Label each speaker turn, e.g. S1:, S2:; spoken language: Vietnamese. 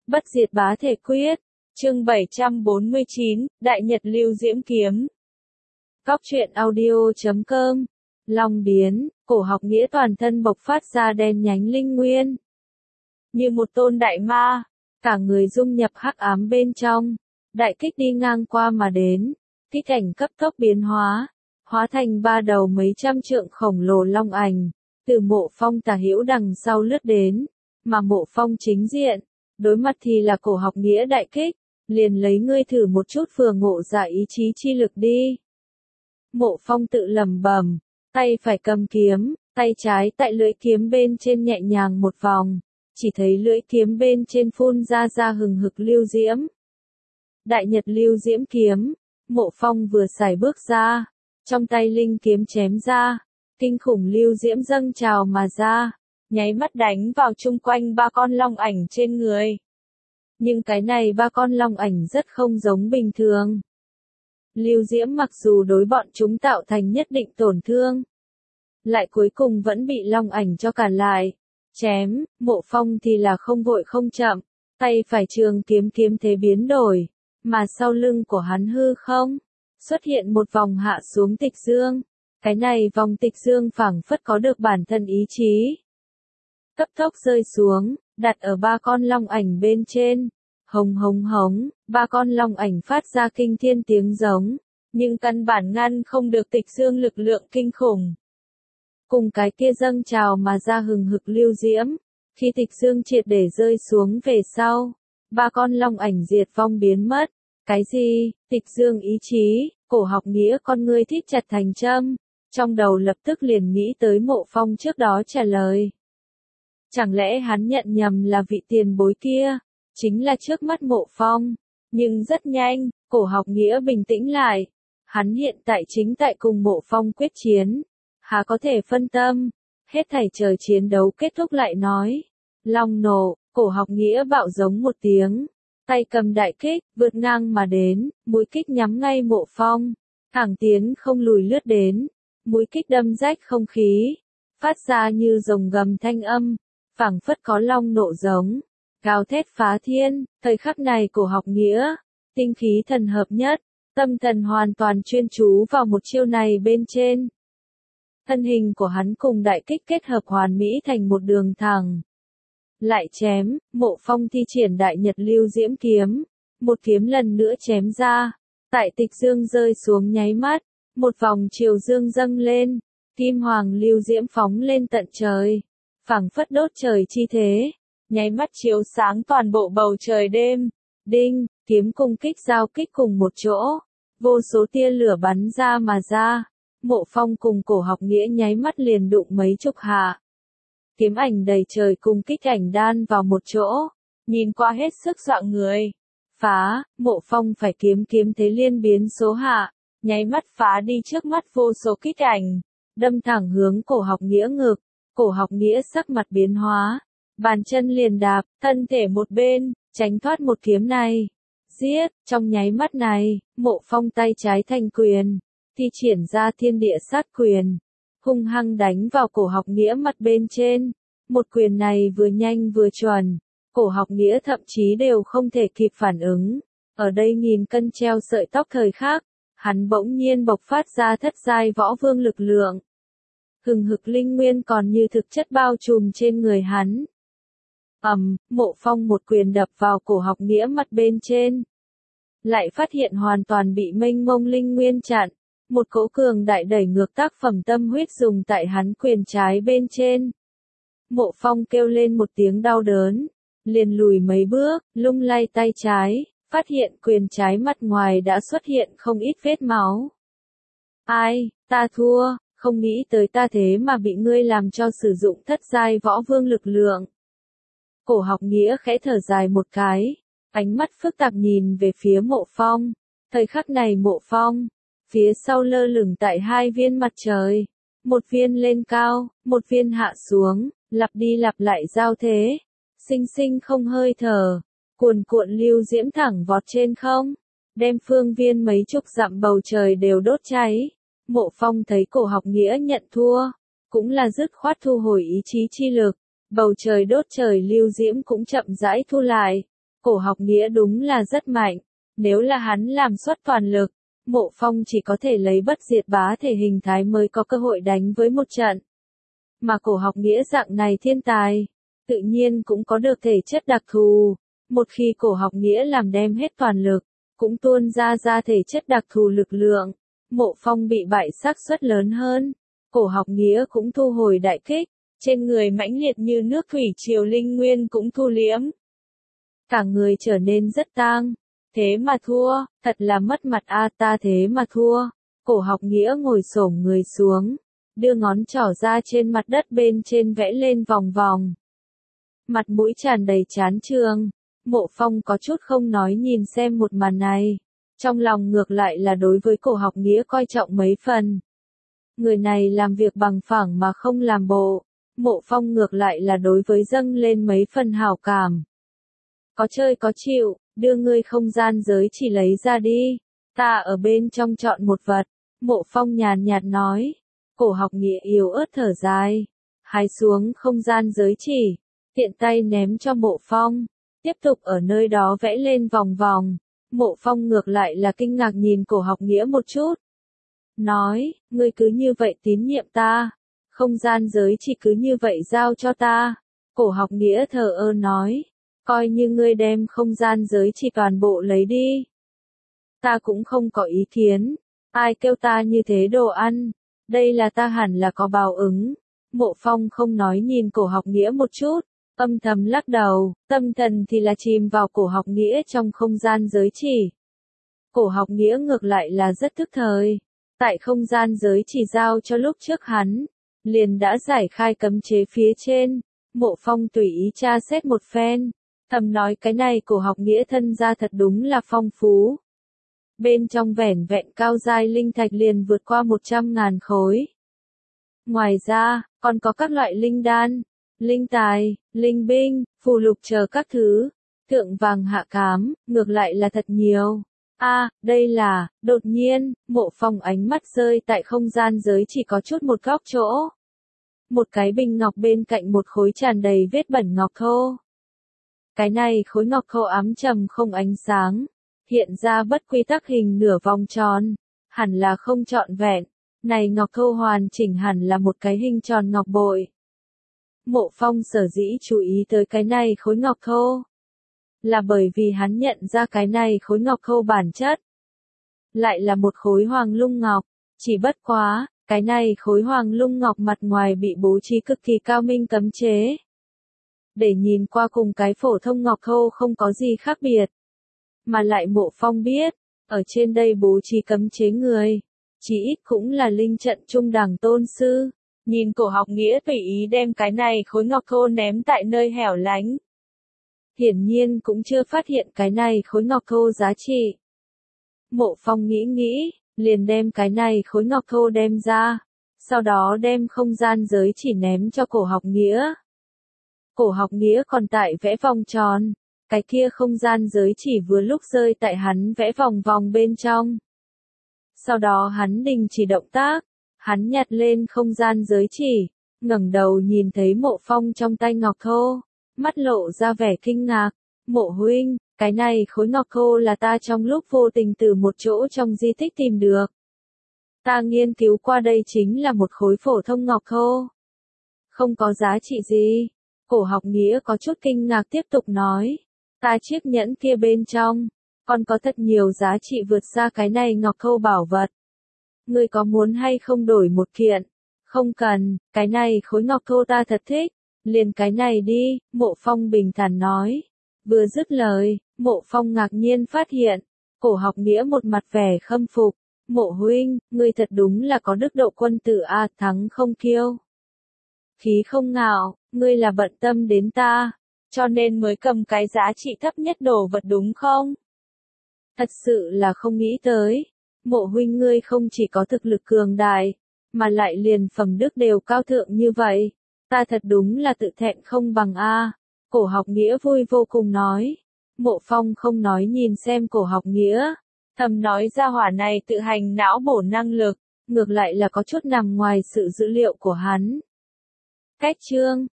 S1: Bất diệt bá thể quyết. Chương 749, Đại Nhật Lưu Diễm Kiếm. Góc truyện audio.com. Long biến, cổ học nghĩa toàn thân bộc phát ra đen nhánh linh nguyên. Như một tôn đại ma, cả người dung nhập hắc ám bên trong. Đại kích đi ngang qua mà đến, kích ảnh cấp tốc biến hóa thành ba đầu mấy trăm trượng khổng lồ long ảnh, từ Mộ Phong tả hữu đằng sau lướt đến, mà Mộ Phong chính diện, đối mặt thì là cổ học nghĩa đại kích, liền lấy ngươi thử một chút vừa ngộ ra ý chí chi lực đi. Mộ Phong tự lẩm bẩm, tay phải cầm kiếm, tay trái tại lưỡi kiếm bên trên nhẹ nhàng một vòng, chỉ thấy lưỡi kiếm bên trên phun ra hừng hực lưu diễm. Đại Nhật Lưu Diễm Kiếm, Mộ Phong vừa xài bước ra, trong tay linh kiếm chém ra, kinh khủng lưu diễm dâng trào mà ra, nháy mắt đánh vào chung quanh ba con long ảnh trên người. Nhưng cái này ba con long ảnh rất không giống bình thường. Lưu diễm mặc dù đối bọn chúng tạo thành nhất định tổn thương, lại cuối cùng vẫn bị long ảnh cho cản lại. Chém, Mộ Phong thì là không vội không chậm, tay phải trường kiếm kiếm thế biến đổi, mà sau lưng của hắn hư không xuất hiện một vòng hạ xuống tịch dương. Cái này vòng tịch dương phảng phất có được bản thân ý chí. Cấp tốc rơi xuống, đặt ở ba con long ảnh bên trên. Hống hống hống, ba con long ảnh phát ra kinh thiên tiếng giống, nhưng căn bản ngăn không được tịch dương lực lượng kinh khủng. Cùng cái kia dâng trào mà ra hừng hực lưu diễm, khi tịch dương triệt để rơi xuống về sau, ba con long ảnh diệt vong biến mất. Cái gì? Tịch dương ý chí, cổ học nghĩa con ngươi thít chặt thành châm, trong đầu lập tức liền nghĩ tới Mộ Phong trước đó trả lời. Chẳng lẽ hắn nhận nhầm là vị tiền bối kia, chính là trước mắt Mộ Phong, nhưng rất nhanh, cổ học nghĩa bình tĩnh lại, hắn hiện tại chính tại cùng Mộ Phong quyết chiến, há có thể phân tâm, hết thảy chờ chiến đấu kết thúc lại nói. Long nổ, cổ học nghĩa bạo giống một tiếng. Tay cầm đại kích, vượt ngang mà đến, mũi kích nhắm ngay Mộ Phong, thẳng tiến không lùi lướt đến, mũi kích đâm rách không khí, phát ra như rồng gầm thanh âm, phảng phất có long nộ giống, gào thét phá thiên. Thời khắc này cổ học nghĩa, tinh khí thần hợp nhất, tâm thần hoàn toàn chuyên chú vào một chiêu này bên trên. Thân hình của hắn cùng đại kích kết hợp hoàn mỹ thành một đường thẳng. Lại chém, Mộ Phong thi triển Đại Nhật Lưu Diễm Kiếm, một kiếm lần nữa chém ra, tại tịch dương rơi xuống nháy mắt, một vòng chiều dương dâng lên, kim hoàng lưu diễm phóng lên tận trời, phảng phất đốt trời chi thế, nháy mắt chiếu sáng toàn bộ bầu trời đêm. Đinh, kiếm cùng kích giao kích cùng một chỗ, vô số tia lửa bắn ra mà ra, Mộ Phong cùng cổ học nghĩa nháy mắt liền đụng mấy chục hạ. Kiếm ảnh đầy trời cùng kích ảnh đan vào một chỗ, nhìn qua hết sức dọa người. Phá, Mộ Phong phải kiếm thế liên biến số hạ, nháy mắt phá đi trước mắt vô số kích ảnh, đâm thẳng hướng cổ học nghĩa ngực. Cổ học nghĩa sắc mặt biến hóa, bàn chân liền đạp, thân thể một bên, tránh thoát một kiếm này. Giết, trong nháy mắt này, Mộ Phong tay trái thành quyền, thi triển ra thiên địa sát quyền, hung hăng đánh vào cổ học nghĩa mặt bên trên. Một quyền này vừa nhanh vừa chuẩn, cổ học nghĩa thậm chí đều không thể kịp phản ứng. Ở đây nghìn cân treo sợi tóc thời khắc, hắn bỗng nhiên bộc phát ra thất giai võ vương lực lượng. Hừng hực linh nguyên còn như thực chất bao trùm trên người hắn. Mộ Phong một quyền đập vào cổ học nghĩa mặt bên trên. Lại phát hiện hoàn toàn bị mênh mông linh nguyên chặn. Một cỗ cường đại đẩy ngược tác phẩm tâm huyết dùng tại hắn quyền trái bên trên. Mộ Phong kêu lên một tiếng đau đớn, liền lùi mấy bước, lung lay tay trái, phát hiện quyền trái mặt ngoài đã xuất hiện không ít vết máu. Ai, ta thua, không nghĩ tới ta thế mà bị ngươi làm cho sử dụng thất giai võ vương lực lượng. Cổ học nghĩa khẽ thở dài một cái, ánh mắt phức tạp nhìn về phía Mộ Phong. Thời khắc này Mộ Phong, phía sau lơ lửng tại hai viên mặt trời, một viên lên cao, một viên hạ xuống, lặp đi lặp lại giao thế, sinh sinh không hơi thở, cuồn cuộn lưu diễm thẳng vọt trên không, đem phương viên mấy chục dặm bầu trời đều đốt cháy. Mộ Phong thấy cổ học nghĩa nhận thua, cũng là dứt khoát thu hồi ý chí chi lực, bầu trời đốt trời lưu diễm cũng chậm rãi thu lại, Cổ học nghĩa đúng là rất mạnh. Nếu là hắn làm xuất toàn lực, Mộ Phong chỉ có thể lấy bất diệt bá thể hình thái mới có cơ hội đánh với một trận. Mà cổ học nghĩa dạng này thiên tài, tự nhiên cũng có được thể chất đặc thù. Một khi cổ học nghĩa làm đem hết toàn lực, cũng tuôn ra thể chất đặc thù lực lượng, Mộ Phong bị bại xác suất lớn hơn. Cổ học nghĩa cũng thu hồi đại kích, trên người mãnh liệt như nước thủy triều linh nguyên cũng thu liễm. Cả người trở nên rất tang. Thế mà thua, thật là mất mặt a, ta thế mà thua. Cổ học nghĩa ngồi xổm người xuống, đưa ngón trỏ ra trên mặt đất bên trên vẽ lên vòng vòng. Mặt mũi tràn đầy chán chường, Mộ Phong có chút không nói nhìn xem một màn này. Trong lòng ngược lại là đối với cổ học nghĩa coi trọng mấy phần. Người này làm việc bằng phẳng mà không làm bộ. Mộ Phong ngược lại là đối với dâng lên mấy phần hảo cảm. Có chơi có chịu, đưa ngươi không gian giới chỉ lấy ra đi. Ta ở bên trong chọn một vật. Mộ Phong nhàn nhạt nói. Cổ học nghĩa yếu ớt thở dài. Hái xuống không gian giới chỉ. Tiện tay ném cho Mộ Phong. Tiếp tục ở nơi đó vẽ lên vòng vòng. Mộ Phong ngược lại là kinh ngạc nhìn cổ học nghĩa một chút. Nói, ngươi cứ như vậy tín nhiệm ta. Không gian giới chỉ cứ như vậy giao cho ta. Cổ học nghĩa thờ ơ nói. Coi như ngươi đem không gian giới chỉ toàn bộ lấy đi. Ta cũng không có ý kiến. Ai kêu ta như thế đồ ăn. Đây là ta hẳn là có báo ứng. Mộ Phong không nói nhìn cổ học nghĩa một chút. Âm thầm lắc đầu, tâm thần thì là chìm vào cổ học nghĩa trong không gian giới chỉ. Cổ học nghĩa ngược lại là rất thức thời. Tại không gian giới chỉ giao cho lúc trước hắn, liền đã giải khai cấm chế phía trên. Mộ Phong tùy ý tra xét một phen. Thầm nói cái này cổ học nghĩa thân ra thật đúng là phong phú. Bên trong vẻn vẹn cao giai linh thạch liền vượt qua 100.000 khối. Ngoài ra, còn có các loại linh đan, linh tài, linh binh, phù lục chờ các thứ. Thượng vàng hạ cám, ngược lại là thật nhiều. Đây là, đột nhiên, Mộ Phong ánh mắt rơi tại không gian giới chỉ có chút một góc chỗ. Một cái bình ngọc bên cạnh một khối tràn đầy vết bẩn ngọc thô. Cái này khối ngọc thô ám trầm không ánh sáng, hiện ra bất quy tắc hình nửa vòng tròn, hẳn là không trọn vẹn. Này ngọc thô hoàn chỉnh hẳn là một cái hình tròn ngọc bội. Mộ Phong sở dĩ chú ý tới cái này khối ngọc thô, là bởi vì hắn nhận ra cái này khối ngọc thô bản chất. Lại là một khối hoàng lung ngọc, chỉ bất quá, cái này khối hoàng lung ngọc mặt ngoài bị bố trí cực kỳ cao minh cấm chế. Để nhìn qua cùng cái phổ thông ngọc thô không có gì khác biệt. Mà lại Mộ Phong biết, ở trên đây bố trí cấm chế người, chỉ ít cũng là linh trận trung đẳng tôn sư. Nhìn cổ học nghĩa tùy ý đem cái này khối ngọc thô ném tại nơi hẻo lánh. Hiển nhiên cũng chưa phát hiện cái này khối ngọc thô giá trị. Mộ Phong nghĩ, liền đem cái này khối ngọc thô đem ra, sau đó đem không gian giới chỉ ném cho cổ học nghĩa. Cổ học nghĩa còn tại vẽ vòng tròn, cái kia không gian giới chỉ vừa lúc rơi tại hắn vẽ vòng vòng bên trong. Sau đó hắn đình chỉ động tác, hắn nhặt lên không gian giới chỉ, ngẩng đầu nhìn thấy Mộ Phong trong tay ngọc thô, mắt lộ ra vẻ kinh ngạc. Mộ huynh, cái này khối ngọc thô là ta trong lúc vô tình từ một chỗ trong di tích tìm được. Ta nghiên cứu qua đây chính là một khối phổ thông ngọc thô. Không có giá trị gì. Cổ học nghĩa có chút kinh ngạc tiếp tục nói. Ta chiếc nhẫn kia bên trong, còn có thật nhiều giá trị vượt xa cái này ngọc thô bảo vật. Ngươi có muốn hay không đổi một kiện? Không cần, cái này khối ngọc thô ta thật thích. Liền cái này đi, Mộ Phong bình thản nói. Vừa dứt lời, Mộ Phong ngạc nhiên phát hiện, cổ học nghĩa một mặt vẻ khâm phục. Mộ huynh, ngươi thật đúng là có đức độ quân tử a, thắng không kiêu. Khí không ngạo, ngươi là bận tâm đến ta, cho nên mới cầm cái giá trị thấp nhất đồ vật đúng không? Thật sự là không nghĩ tới. Mộ huynh ngươi không chỉ có thực lực cường đại, mà lại liền phẩm đức đều cao thượng như vậy. Ta thật đúng là tự thẹn không bằng a. Cổ học nghĩa vui vô cùng nói. Mộ Phong không nói nhìn xem cổ học nghĩa. Thầm nói ra hỏa này tự hành não bổ năng lực, ngược lại là có chút nằm ngoài sự dữ liệu của hắn. Cách chương